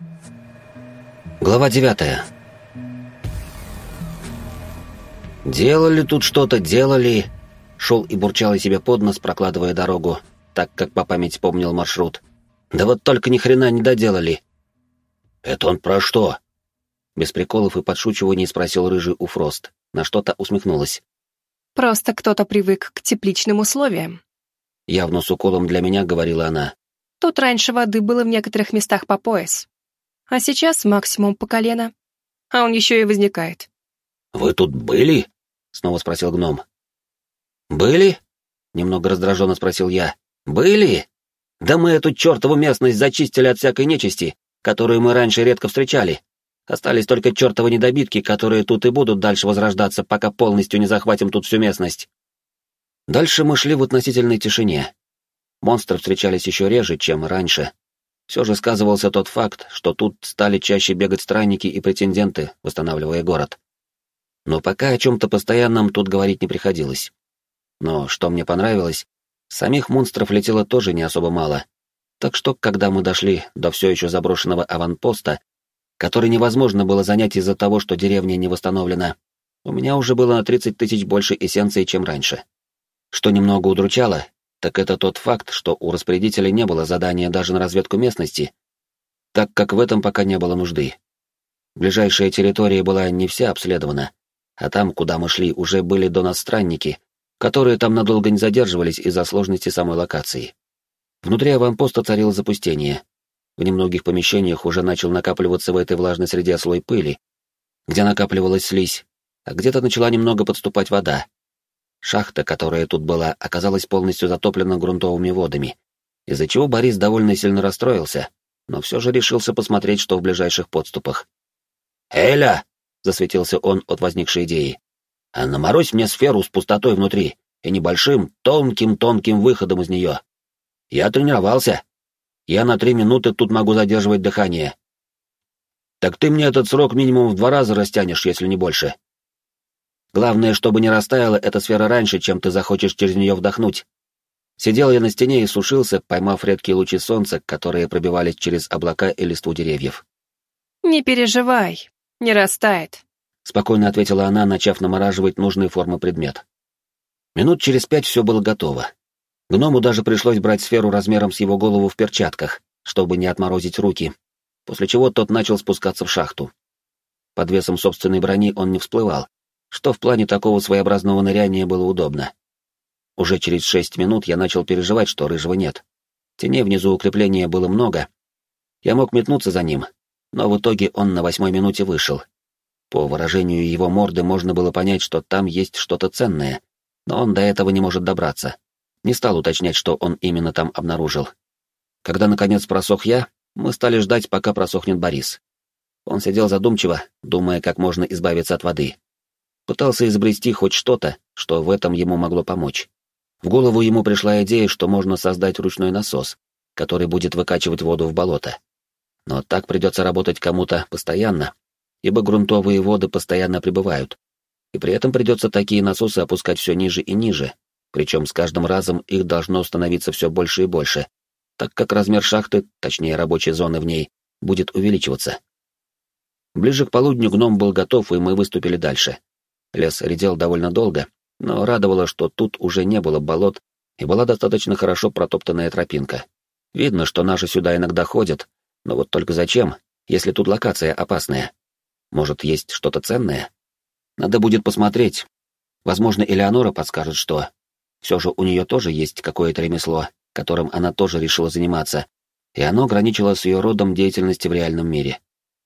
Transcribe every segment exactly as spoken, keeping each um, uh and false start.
Глава девятая. «Делали тут что-то, делали...» Шел и бурчал себе под нос, прокладывая дорогу, так как по памяти помнил маршрут. «Да вот только ни хрена не доделали!» «Это он про что?» Без приколов и подшучиваний спросил рыжий у Фрост, на что-то усмехнулась. «Просто кто-то привык к тепличным условиям». Явно с уколом для меня говорила она. «Тут раньше воды было в некоторых местах по пояс, а сейчас максимум по колено, а он еще и возникает». «Вы тут были?» — снова спросил гном. «Были?» — немного раздраженно спросил я. «Были? Да мы эту чертову местность зачистили от всякой нечисти, которую мы раньше редко встречали. Остались только чертовы недобитки, которые тут и будут дальше возрождаться, пока полностью не захватим тут всю местность». Дальше мы шли в относительной тишине. Монстры встречались еще реже, чем раньше. Все же сказывался тот факт, что тут стали чаще бегать странники и претенденты, восстанавливая город. Но пока о чем-то постоянном тут говорить не приходилось. Но что мне понравилось, самих монстров летело тоже не особо мало. Так что, когда мы дошли до все еще заброшенного аванпоста, который невозможно было занять из-за того, что деревня не восстановлена, у меня уже было на тридцать тысяч больше эссенции, чем раньше. Что немного удручало, так это тот факт, что у распорядителя не было задания даже на разведку местности, так как в этом пока не было нужды. Ближайшая территория была не вся обследована, а там, куда мы шли, уже были до нас странники, которые там надолго не задерживались из-за сложности самой локации. Внутри аванпоста царило запустение. В немногих помещениях уже начал накапливаться в этой влажной среде слой пыли, где накапливалась слизь, а где-то начала немного подступать вода. Шахта, которая тут была, оказалась полностью затоплена грунтовыми водами, из-за чего Борис довольно сильно расстроился, но все же решился посмотреть, что в ближайших подступах. «Эля!» — засветился он от возникшей идеи. «А наморозь мне сферу с пустотой внутри и небольшим, тонким-тонким выходом из нее. Я тренировался. Я на три минуты тут могу задерживать дыхание. Так ты мне этот срок минимум в два раза растянешь, если не больше. Главное, чтобы не растаяла эта сфера раньше, чем ты захочешь через нее вдохнуть». Сидел я на стене и сушился, поймав редкие лучи солнца, которые пробивались через облака и листву деревьев. «Не переживай, не растает», — спокойно ответила она, начав намораживать нужной формы предмет. Минут через пять все было готово. Гному даже пришлось брать сферу размером с его голову в перчатках, чтобы не отморозить руки, после чего тот начал спускаться в шахту. Под весом собственной брони он не всплывал, что в плане такого своеобразного ныряния было удобно. Уже через шесть минут я начал переживать, что рыжего нет. Теней внизу укрепления было много. Я мог метнуться за ним, но в итоге он на восьмой минуте вышел. По выражению его морды можно было понять, что там есть что-то ценное, но он до этого не может добраться. Не стал уточнять, что он именно там обнаружил. Когда, наконец, просох я, мы стали ждать, пока просохнет Борис. Он сидел задумчиво, думая, как можно избавиться от воды. Пытался изобрести хоть что-то, что в этом ему могло помочь. В голову ему пришла идея, что можно создать ручной насос, который будет выкачивать воду в болото. Но так придется работать кому-то постоянно, ибо грунтовые воды постоянно прибывают, и при этом придется такие насосы опускать все ниже и ниже, причем с каждым разом их должно становиться все больше и больше, так как размер шахты, точнее рабочей зоны в ней, будет увеличиваться. Ближе к полудню гном был готов, и мы выступили дальше. Лес редел довольно долго, но радовало, что тут уже не было болот, и была достаточно хорошо протоптанная тропинка. Видно, что наши сюда иногда ходят, но вот только зачем, если тут локация опасная? Может, есть что-то ценное? Надо будет посмотреть. Возможно, Элеонора подскажет, что. Все же у нее тоже есть какое-то ремесло, которым она тоже решила заниматься, и оно граничило с ее родом деятельности в реальном мире.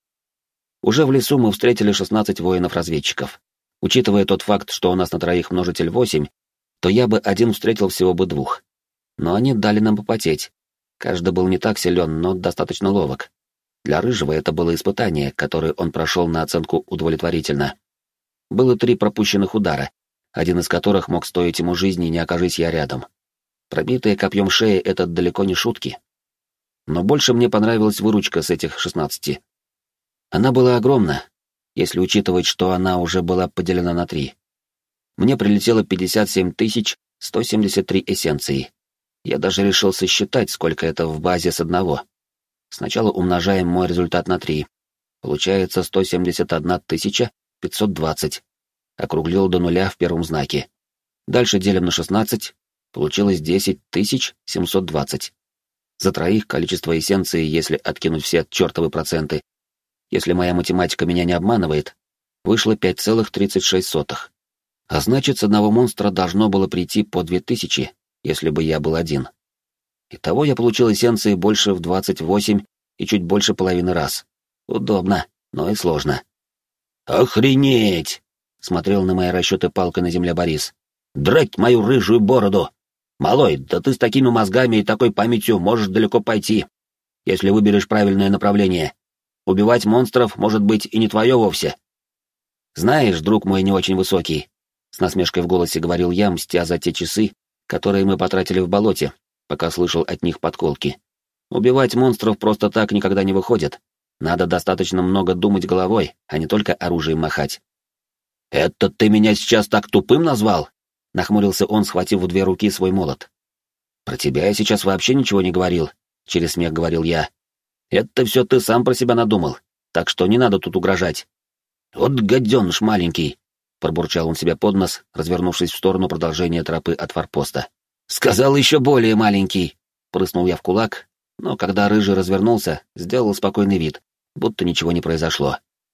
Уже в лесу мы встретили шестнадцать воинов-разведчиков. Учитывая тот факт, что у нас на троих множитель восемь, то я бы один встретил всего бы двух. Но они дали нам попотеть. Каждый был не так силен, но достаточно ловок. Для Рыжего это было испытание, которое он прошел на оценку удовлетворительно. Было три пропущенных удара, один из которых мог стоить ему жизни, не окажись я рядом. Пробитая копьем шея — это далеко не шутки. Но больше мне понравилась выручка с этих шестнадцати. Она была огромна, если учитывать, что она уже была поделена на три. Мне прилетело пятьдесят семь тысяч сто семьдесят три эссенции. Я даже решил сосчитать, сколько это в базе с одного. Сначала умножаем мой результат на три. Получается сто семьдесят одна тысяча пятьсот двадцать. Округлил до нуля в первом знаке. Дальше делим на шестнадцать. Получилось десять тысяч семьсот двадцать. За троих количество эссенции, если откинуть все чертовы проценты, если моя математика меня не обманывает, вышло пять целых тридцать шесть сотых. А значит, с одного монстра должно было прийти по две тысячи, если бы я был один. Итого я получил эссенции больше в двадцать восемь и чуть больше половины раз. Удобно, но и сложно. «Охренеть!» — смотрел на мои расчеты палкой на земле Борис. «Драть мою рыжую бороду! Малой, да ты с такими мозгами и такой памятью можешь далеко пойти, если выберешь правильное направление. Убивать монстров, может быть, и не твое вовсе. Знаешь, друг мой не очень высокий, — с насмешкой в голосе говорил я, мстя за те часы, которые мы потратили в болоте, пока слышал от них подколки. Убивать монстров просто так никогда не выходит. Надо достаточно много думать головой, а не только оружием махать. «Это ты меня сейчас так тупым назвал?» — нахмурился он, схватив в две руки свой молот. «Про тебя я сейчас вообще ничего не говорил», — через смех говорил я. «Это все ты сам про себя надумал, так что не надо тут угрожать». «Вот гаденыш маленький», — пробурчал он себе под нос, развернувшись в сторону продолжения тропы от форпоста. «Сказал еще более маленький», — прыснул я в кулак, но когда Рыжий развернулся, сделал спокойный вид, будто ничего не произошло.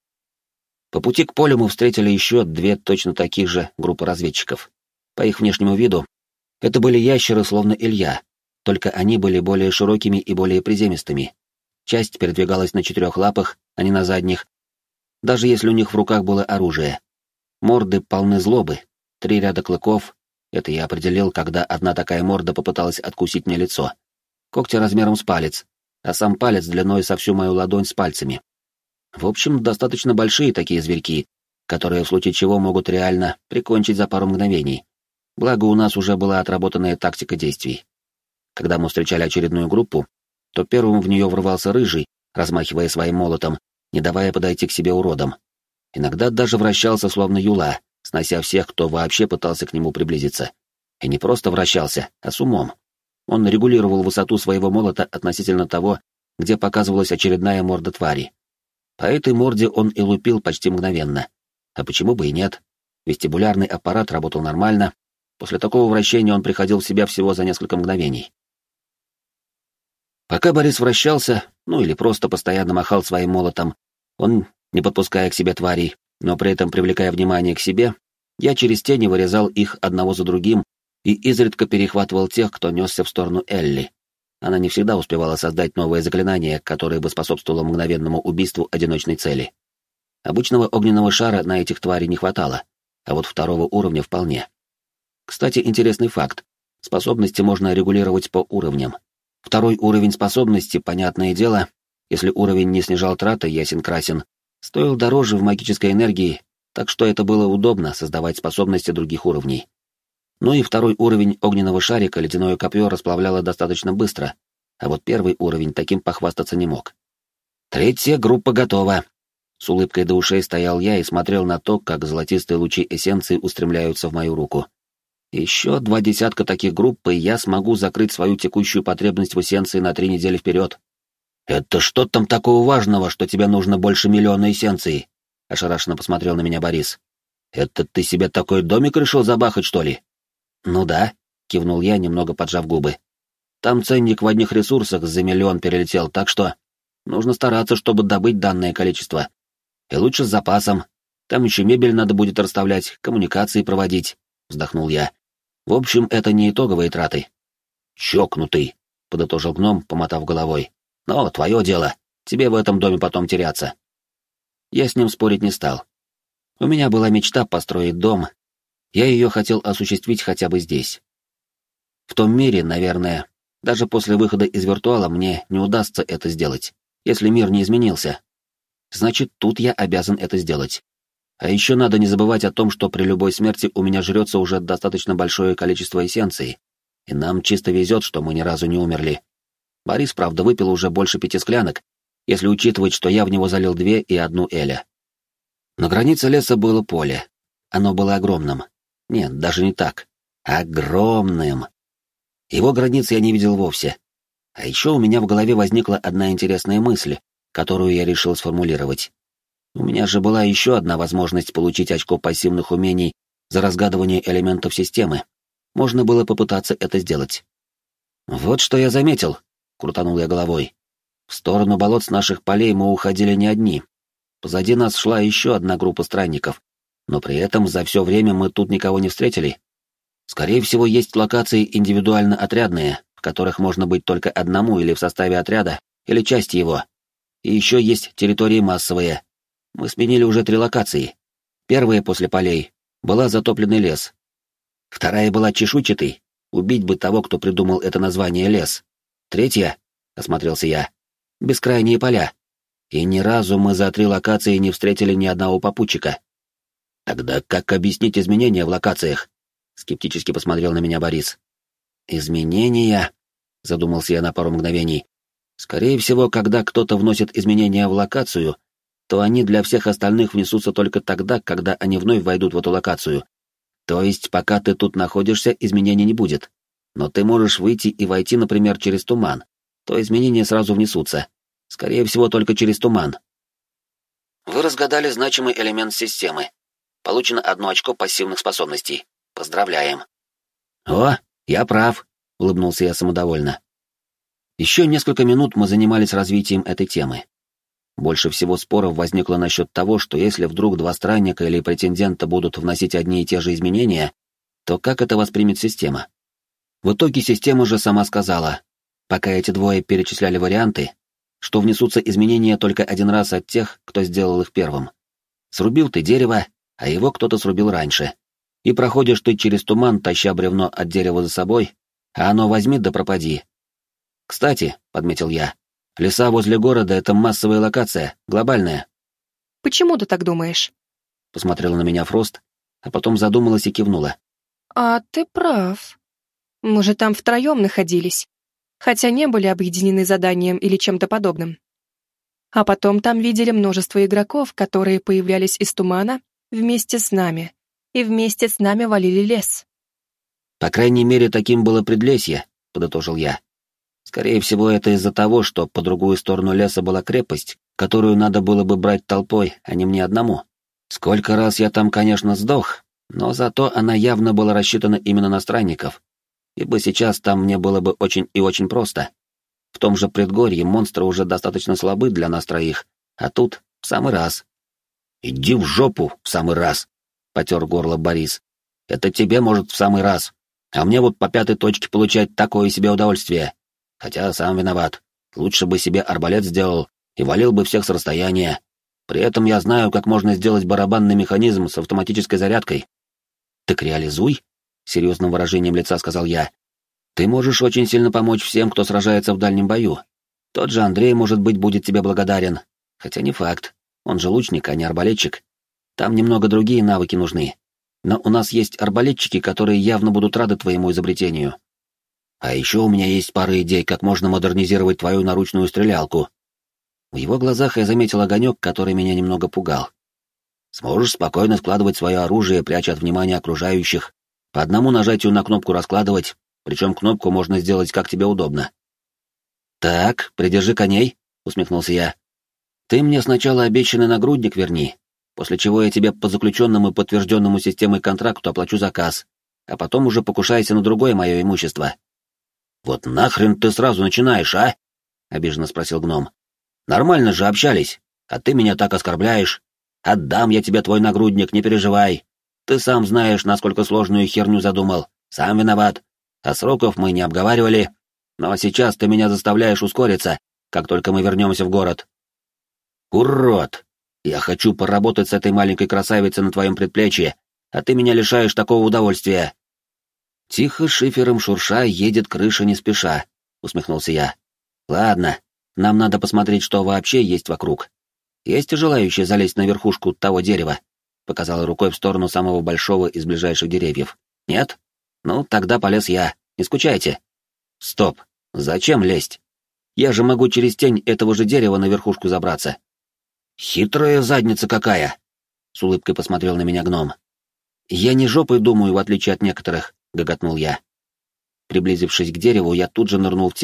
По пути к полю мы встретили еще две точно таких же группы разведчиков. По их внешнему виду, это были ящеры, словно Илья, только они были более широкими и более приземистыми. Часть передвигалась на четырех лапах, а не на задних, даже если у них в руках было оружие. Морды полны злобы, три ряда клыков, это я определил, когда одна такая морда попыталась откусить мне лицо. Когти размером с палец, а сам палец длиной со всю мою ладонь с пальцами. В общем, достаточно большие такие зверьки, которые в случае чего могут реально прикончить за пару мгновений. Благо, у нас уже была отработанная тактика действий. Когда мы встречали очередную группу, то первым в нее врывался Рыжий, размахивая своим молотом, не давая подойти к себе уродам. Иногда даже вращался, словно юла, снося всех, кто вообще пытался к нему приблизиться. И не просто вращался, а с умом. Он регулировал высоту своего молота относительно того, где показывалась очередная морда твари. По этой морде он и лупил почти мгновенно. А почему бы и нет? Вестибулярный аппарат работал нормально. После такого вращения он приходил в себя всего за несколько мгновений. Пока Борис вращался, ну или просто постоянно махал своим молотом, он, не подпуская к себе тварей, но при этом привлекая внимание к себе, я через тени вырезал их одного за другим и изредка перехватывал тех, кто несся в сторону Элли. Она не всегда успевала создать новое заклинание, которое бы способствовало мгновенному убийству одиночной цели. Обычного огненного шара на этих тварей не хватало, а вот второго уровня вполне. Кстати, интересный факт. Способности можно регулировать по уровням. Второй уровень способности, понятное дело, если уровень не снижал траты, ясен-красен, стоил дороже в магической энергии, так что это было удобно создавать способности других уровней. Ну и второй уровень огненного шарика ледяное копье расплавляло достаточно быстро, а вот первый уровень таким похвастаться не мог. «Третья группа готова!» С улыбкой до ушей стоял я и смотрел на то, как золотистые лучи эссенции устремляются в мою руку. Еще два десятка таких групп, и я смогу закрыть свою текущую потребность в эссенции на три недели вперед. «Это что там такого важного, что тебе нужно больше миллиона эссенций?» — ошарашенно посмотрел на меня Борис. «Это ты себе такой домик решил забахать, что ли?» «Ну да», — кивнул я, немного поджав губы. «Там ценник в одних ресурсах за миллион перелетел, так что нужно стараться, чтобы добыть данное количество. И лучше с запасом. Там еще мебель надо будет расставлять, коммуникации проводить», — вздохнул я. «В общем, это не итоговые траты». «Чокнутый», — подытожил гном, помотав головой. «Но твое дело. Тебе в этом доме потом теряться». Я с ним спорить не стал. У меня была мечта построить дом. Я ее хотел осуществить хотя бы здесь. В том мире, наверное, даже после выхода из виртуала мне не удастся это сделать, если мир не изменился. Значит, тут я обязан это сделать. А еще надо не забывать о том, что при любой смерти у меня жрется уже достаточно большое количество эссенции, и нам чисто везет, что мы ни разу не умерли. Борис, правда, выпил уже больше пяти склянок, если учитывать, что я в него залил две и одну Эля. На границе леса было поле. Оно было огромным. Нет, даже не так. Огромным. Его границ я не видел вовсе. А еще у меня в голове возникла одна интересная мысль, которую я решил сформулировать. У меня же была еще одна возможность получить очко пассивных умений за разгадывание элементов системы. Можно было попытаться это сделать. «Вот что я заметил», — крутанул я головой. «В сторону болот с наших полей мы уходили не одни. Позади нас шла еще одна группа странников, но при этом за все время мы тут никого не встретили. Скорее всего, есть локации индивидуально отрядные, в которых можно быть только одному или в составе отряда, или части его. И еще есть территории массовые. Мы сменили уже три локации. Первая после полей была затопленный лес. Вторая была чешуйчатый. Убить бы того, кто придумал это название лес. Третья, — осмотрелся я, — бескрайние поля. И ни разу мы за три локации не встретили ни одного попутчика. Тогда как объяснить изменения в локациях? Скептически посмотрел на меня Борис. Изменения? Задумался я на пару мгновений. Скорее всего, когда кто-то вносит изменения в локацию, то они для всех остальных внесутся только тогда, когда они вновь войдут в эту локацию. То есть, пока ты тут находишься, изменений не будет. Но ты можешь выйти и войти, например, через туман, то изменения сразу внесутся. Скорее всего, только через туман. Вы разгадали значимый элемент системы. Получено одно очко пассивных способностей. Поздравляем. О, я прав, улыбнулся я самодовольно. Еще несколько минут мы занимались развитием этой темы. Больше всего споров возникло насчет того, что если вдруг два странника или претендента будут вносить одни и те же изменения, то как это воспримет система? В итоге система же сама сказала, пока эти двое перечисляли варианты, что внесутся изменения только один раз от тех, кто сделал их первым. Срубил ты дерево, а его кто-то срубил раньше. И проходишь ты через туман, таща бревно от дерева за собой, а оно возьми да пропади. Кстати, — подметил я, — леса возле города — это массовая локация, глобальная. Почему ты так думаешь? Посмотрела на меня Фрост, а потом задумалась и кивнула. А ты прав. Мы же там втроем находились, хотя не были объединены заданием или чем-то подобным. А потом там видели множество игроков, которые появлялись из тумана вместе с нами, и вместе с нами валили лес. По крайней мере, таким было Предлесье, — подытожил я. Скорее всего, это из-за того, что по другую сторону леса была крепость, которую надо было бы брать толпой, а не мне одному. Сколько раз я там, конечно, сдох, но зато она явно была рассчитана именно на странников, ибо сейчас там мне было бы очень и очень просто. В том же предгорье монстры уже достаточно слабы для нас троих, а тут в самый раз. «Иди в жопу, в самый раз!» — потер горло Борис. «Это тебе, может, в самый раз, а мне вот по пятой точке получать такое себе удовольствие. Хотя сам виноват. Лучше бы себе арбалет сделал и валил бы всех с расстояния. При этом я знаю, как можно сделать барабанный механизм с автоматической зарядкой». «Так реализуй», — серьезным выражением лица сказал я. «Ты можешь очень сильно помочь всем, кто сражается в дальнем бою. Тот же Андрей, может быть, будет тебе благодарен. Хотя не факт. Он же лучник, а не арбалетчик. Там немного другие навыки нужны. Но у нас есть арбалетчики, которые явно будут рады твоему изобретению. А еще у меня есть пара идей, как можно модернизировать твою наручную стрелялку». В его глазах я заметил огонек, который меня немного пугал. «Сможешь спокойно складывать свое оружие, пряча от внимания окружающих, по одному нажатию на кнопку раскладывать, причем кнопку можно сделать как тебе удобно». «Так, придержи коней», — усмехнулся я. «Ты мне сначала обещанный нагрудник верни, после чего я тебе по заключенному и подтвержденному системой контракту оплачу заказ, а потом уже покушайся на другое мое имущество». «Вот нахрен ты сразу начинаешь, а?» — обиженно спросил гном. «Нормально же общались, а ты меня так оскорбляешь. Отдам я тебе твой нагрудник, не переживай. Ты сам знаешь, насколько сложную херню задумал, сам виноват. А сроков мы не обговаривали, но сейчас ты меня заставляешь ускориться, как только мы вернемся в город». «Урод! Я хочу поработать с этой маленькой красавицей на твоем предплечье, а ты меня лишаешь такого удовольствия». «Тихо, шифером шурша, едет крыша не спеша», — усмехнулся я. «Ладно, нам надо посмотреть, что вообще есть вокруг. Есть и желающие залезть на верхушку того дерева?» — показал рукой в сторону самого большого из ближайших деревьев. «Нет? Ну, тогда полез я. Не скучайте». «Стоп! Зачем лезть? Я же могу через тень этого же дерева на верхушку забраться». «Хитрая задница какая!» — с улыбкой посмотрел на меня гном. «Я не жопой думаю, в отличие от некоторых», — гоготнул я. Приблизившись к дереву, я тут же нырнул в тень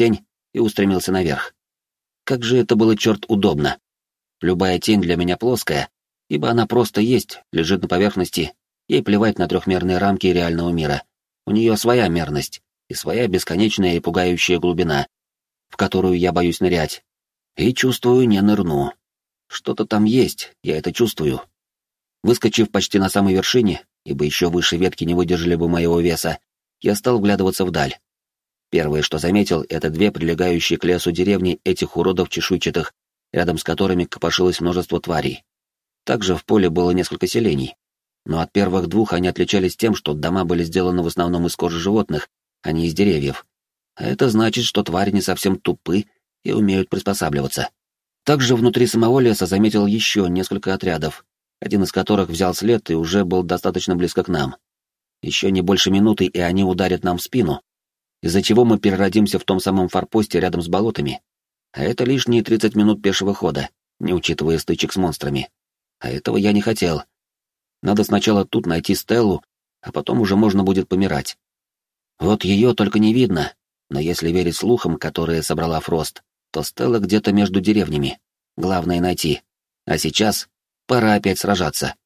и устремился наверх. Как же это было, черт, удобно. Любая тень для меня плоская, ибо она просто есть, лежит на поверхности, ей плевать на трехмерные рамки реального мира. У нее своя мерность и своя бесконечная и пугающая глубина, в которую я боюсь нырять. И чувствую, не нырну. Что-то там есть, я это чувствую. Выскочив почти на самой вершине, ибо еще выше ветки не выдержали бы моего веса, я стал вглядываться вдаль. Первое, что заметил, это две прилегающие к лесу деревни этих уродов чешуйчатых, рядом с которыми копошилось множество тварей. Также в поле было несколько селений. Но от первых двух они отличались тем, что дома были сделаны в основном из кожи животных, а не из деревьев. А это значит, что твари не совсем тупы и умеют приспосабливаться. Также внутри самого леса заметил еще несколько отрядов, один из которых взял след и уже был достаточно близко к нам. Еще не больше минуты, и они ударят нам в спину, из-за чего мы переродимся в том самом форпосте рядом с болотами. А это лишние тридцать минут пешего хода, не учитывая стычек с монстрами. А этого я не хотел. Надо сначала тут найти Стеллу, а потом уже можно будет помирать. Вот ее только не видно, но если верить слухам, которые собрала Фрост, то Стелла где-то между деревнями. Главное найти. А сейчас пора опять сражаться.